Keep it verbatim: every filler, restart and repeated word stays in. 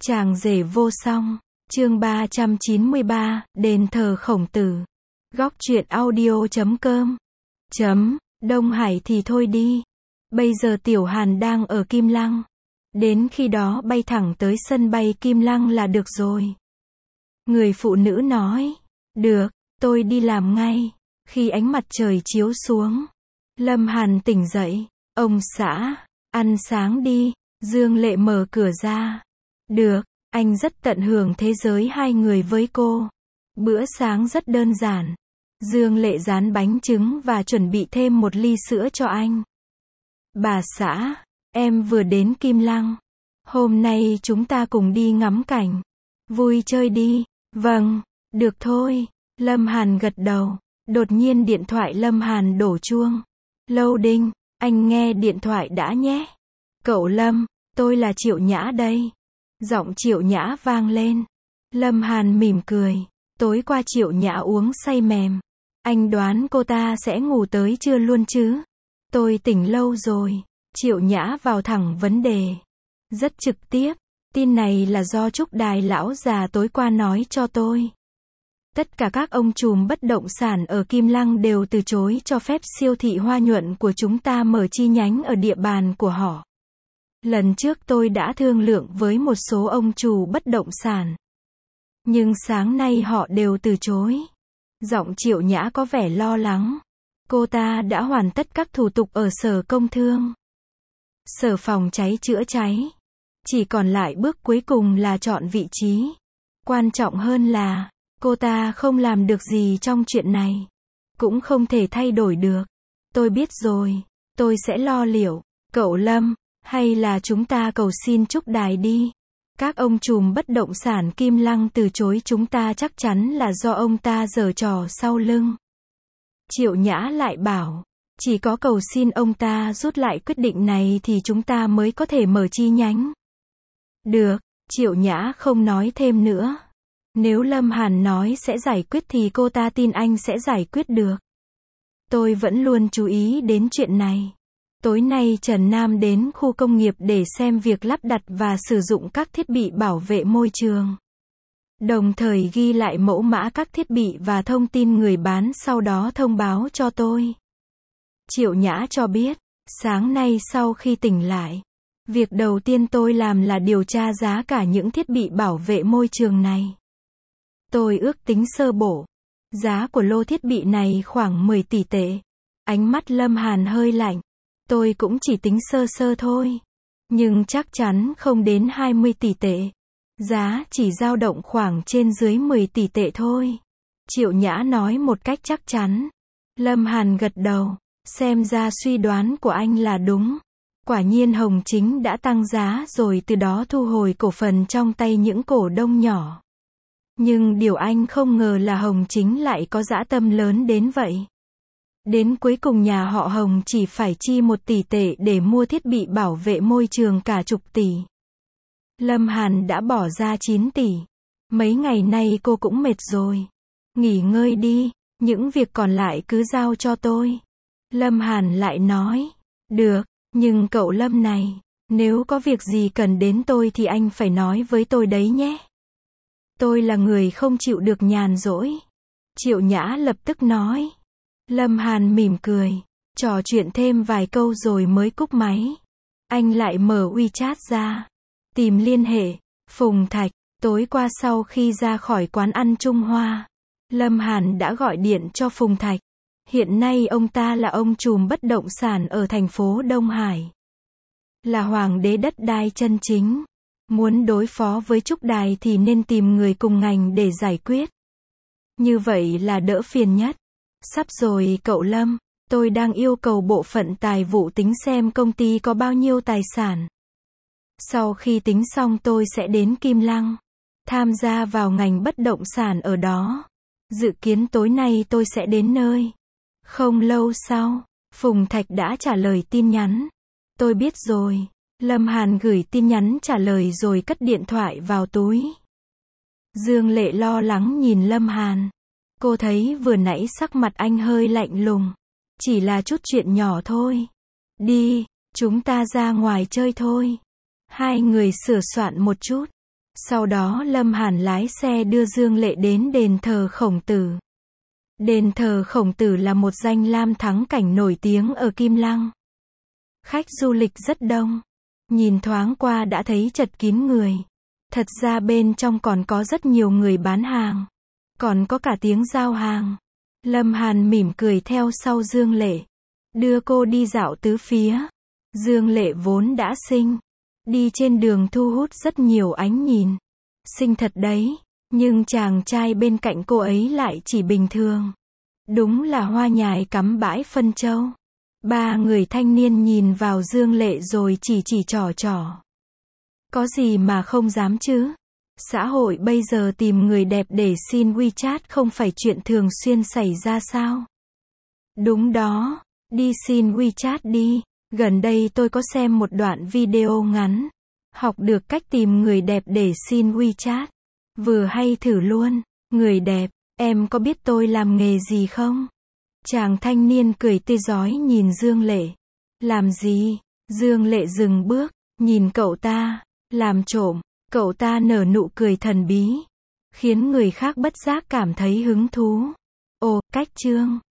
Chàng rể vô song, chương ba trăm chín mươi ba, đền thờ Khổng Tử. Góc truyện audio chấm com. Chấm, Đông Hải thì thôi đi. Bây giờ Tiểu Hàn đang ở Kim Lăng. Đến khi đó bay thẳng tới sân bay Kim Lăng là được rồi. Người phụ nữ nói, được, tôi đi làm ngay. Khi ánh mặt trời chiếu xuống, Lâm Hàn tỉnh dậy, ông xã, ăn sáng đi. Dương Lệ mở cửa ra. Được, anh rất tận hưởng thế giới hai người với cô. Bữa sáng rất đơn giản. Dương Lệ rán bánh trứng và chuẩn bị thêm một ly sữa cho anh. Bà xã, em vừa đến Kim Lăng. Hôm nay chúng ta cùng đi ngắm cảnh. Vui chơi đi. Vâng, được thôi. Lâm Hàn gật đầu. Đột nhiên điện thoại Lâm Hàn đổ chuông. Lâu Đinh, anh nghe điện thoại đã nhé. Cậu Lâm, tôi là Triệu Nhã đây. Giọng Triệu Nhã vang lên. Lâm Hàn mỉm cười. Tối qua Triệu Nhã uống say mềm. Anh đoán cô ta sẽ ngủ tới trưa luôn chứ? Tôi tỉnh lâu rồi. Triệu Nhã vào thẳng vấn đề. Rất trực tiếp. Tin này là do Trúc Đài lão già tối qua nói cho tôi. Tất cả các ông trùm bất động sản ở Kim Lăng đều từ chối cho phép siêu thị Hoa Nhuận của chúng ta mở chi nhánh ở địa bàn của họ. Lần trước tôi đã thương lượng với một số ông chủ bất động sản. Nhưng sáng nay họ đều từ chối. Giọng Triệu Nhã có vẻ lo lắng. Cô ta đã hoàn tất các thủ tục ở Sở Công Thương, Sở Phòng cháy chữa cháy. Chỉ còn lại bước cuối cùng là chọn vị trí. Quan trọng hơn là, cô ta không làm được gì trong chuyện này. Cũng không thể thay đổi được. Tôi biết rồi. Tôi sẽ lo liệu. Cậu Lâm, hay là chúng ta cầu xin Trúc Đài đi. Các ông trùm bất động sản Kim Lăng từ chối chúng ta chắc chắn là do ông ta giở trò sau lưng. Triệu Nhã lại bảo, chỉ có cầu xin ông ta rút lại quyết định này thì chúng ta mới có thể mở chi nhánh. Được, Triệu Nhã không nói thêm nữa. Nếu Lâm Hàn nói sẽ giải quyết thì cô ta tin anh sẽ giải quyết được. Tôi vẫn luôn chú ý đến chuyện này. Tối nay Trần Nam đến khu công nghiệp để xem việc lắp đặt và sử dụng các thiết bị bảo vệ môi trường. Đồng thời ghi lại mẫu mã các thiết bị và thông tin người bán, sau đó thông báo cho tôi. Triệu Nhã cho biết, sáng nay sau khi tỉnh lại, việc đầu tiên tôi làm là điều tra giá cả những thiết bị bảo vệ môi trường này. Tôi ước tính sơ bộ. Giá của lô thiết bị này khoảng mười tỷ tệ. Ánh mắt Lâm Hàn hơi lạnh. Tôi cũng chỉ tính sơ sơ thôi. Nhưng chắc chắn không đến hai mươi tỷ tệ. Giá chỉ dao động khoảng trên dưới mười tỷ tệ thôi. Triệu Nhã nói một cách chắc chắn. Lâm Hàn gật đầu. Xem ra suy đoán của anh là đúng. Quả nhiên Hồng Chính đã tăng giá rồi từ đó thu hồi cổ phần trong tay những cổ đông nhỏ. Nhưng điều anh không ngờ là Hồng Chính lại có dã tâm lớn đến vậy. Đến cuối cùng nhà họ Hồng chỉ phải chi một tỷ tệ để mua thiết bị bảo vệ môi trường cả chục tỷ. Lâm Hàn đã bỏ ra chín tỷ. Mấy ngày nay cô cũng mệt rồi. Nghỉ ngơi đi, những việc còn lại cứ giao cho tôi. Lâm Hàn lại nói, được, nhưng cậu Lâm này, nếu có việc gì cần đến tôi thì anh phải nói với tôi đấy nhé. Tôi là người không chịu được nhàn rỗi. Triệu Nhã lập tức nói. Lâm Hàn mỉm cười, trò chuyện thêm vài câu rồi mới cúp máy. Anh lại mở WeChat ra, tìm liên hệ. Phùng Thạch, tối qua sau khi ra khỏi quán ăn Trung Hoa, Lâm Hàn đã gọi điện cho Phùng Thạch. Hiện nay ông ta là ông trùm bất động sản ở thành phố Đông Hải. Là hoàng đế đất đai chân chính. Muốn đối phó với Trúc Đài thì nên tìm người cùng ngành để giải quyết. Như vậy là đỡ phiền nhất. Sắp rồi cậu Lâm, tôi đang yêu cầu bộ phận tài vụ tính xem công ty có bao nhiêu tài sản. Sau khi tính xong tôi sẽ đến Kim Lăng, tham gia vào ngành bất động sản ở đó. Dự kiến tối nay tôi sẽ đến nơi. Không lâu sau, Phùng Thạch đã trả lời tin nhắn. Tôi biết rồi. Lâm Hàn gửi tin nhắn trả lời rồi cất điện thoại vào túi. Dương Lệ lo lắng nhìn Lâm Hàn. Cô thấy vừa nãy sắc mặt anh hơi lạnh lùng. Chỉ là chút chuyện nhỏ thôi. Đi, chúng ta ra ngoài chơi thôi. Hai người sửa soạn một chút. Sau đó Lâm Hàn lái xe đưa Dương Lệ đến đền thờ Khổng Tử. Đền thờ Khổng Tử là một danh lam thắng cảnh nổi tiếng ở Kim Lăng. Khách du lịch rất đông. Nhìn thoáng qua đã thấy chật kín người. Thật ra bên trong còn có rất nhiều người bán hàng. Còn có cả tiếng giao hàng. Lâm Hàn mỉm cười theo sau Dương Lệ. Đưa cô đi dạo tứ phía. Dương Lệ vốn đã xinh. Đi trên đường thu hút rất nhiều ánh nhìn. Xinh thật đấy. Nhưng chàng trai bên cạnh cô ấy lại chỉ bình thường. Đúng là hoa nhài cắm bãi phân châu. Ba người thanh niên nhìn vào Dương Lệ rồi chỉ chỉ trò trò. Có gì mà không dám chứ? Xã hội bây giờ tìm người đẹp để xin WeChat không phải chuyện thường xuyên xảy ra sao? Đúng đó, đi xin WeChat đi. Gần đây tôi có xem một đoạn video ngắn. Học được cách tìm người đẹp để xin WeChat. Vừa hay thử luôn. Người đẹp, em có biết tôi làm nghề gì không? Chàng thanh niên cười tươi rói nhìn Dương Lệ. Làm gì? Dương Lệ dừng bước, nhìn cậu ta. Làm trộm. Cậu ta nở nụ cười thần bí. Khiến người khác bất giác cảm thấy hứng thú. Ồ, cách trương.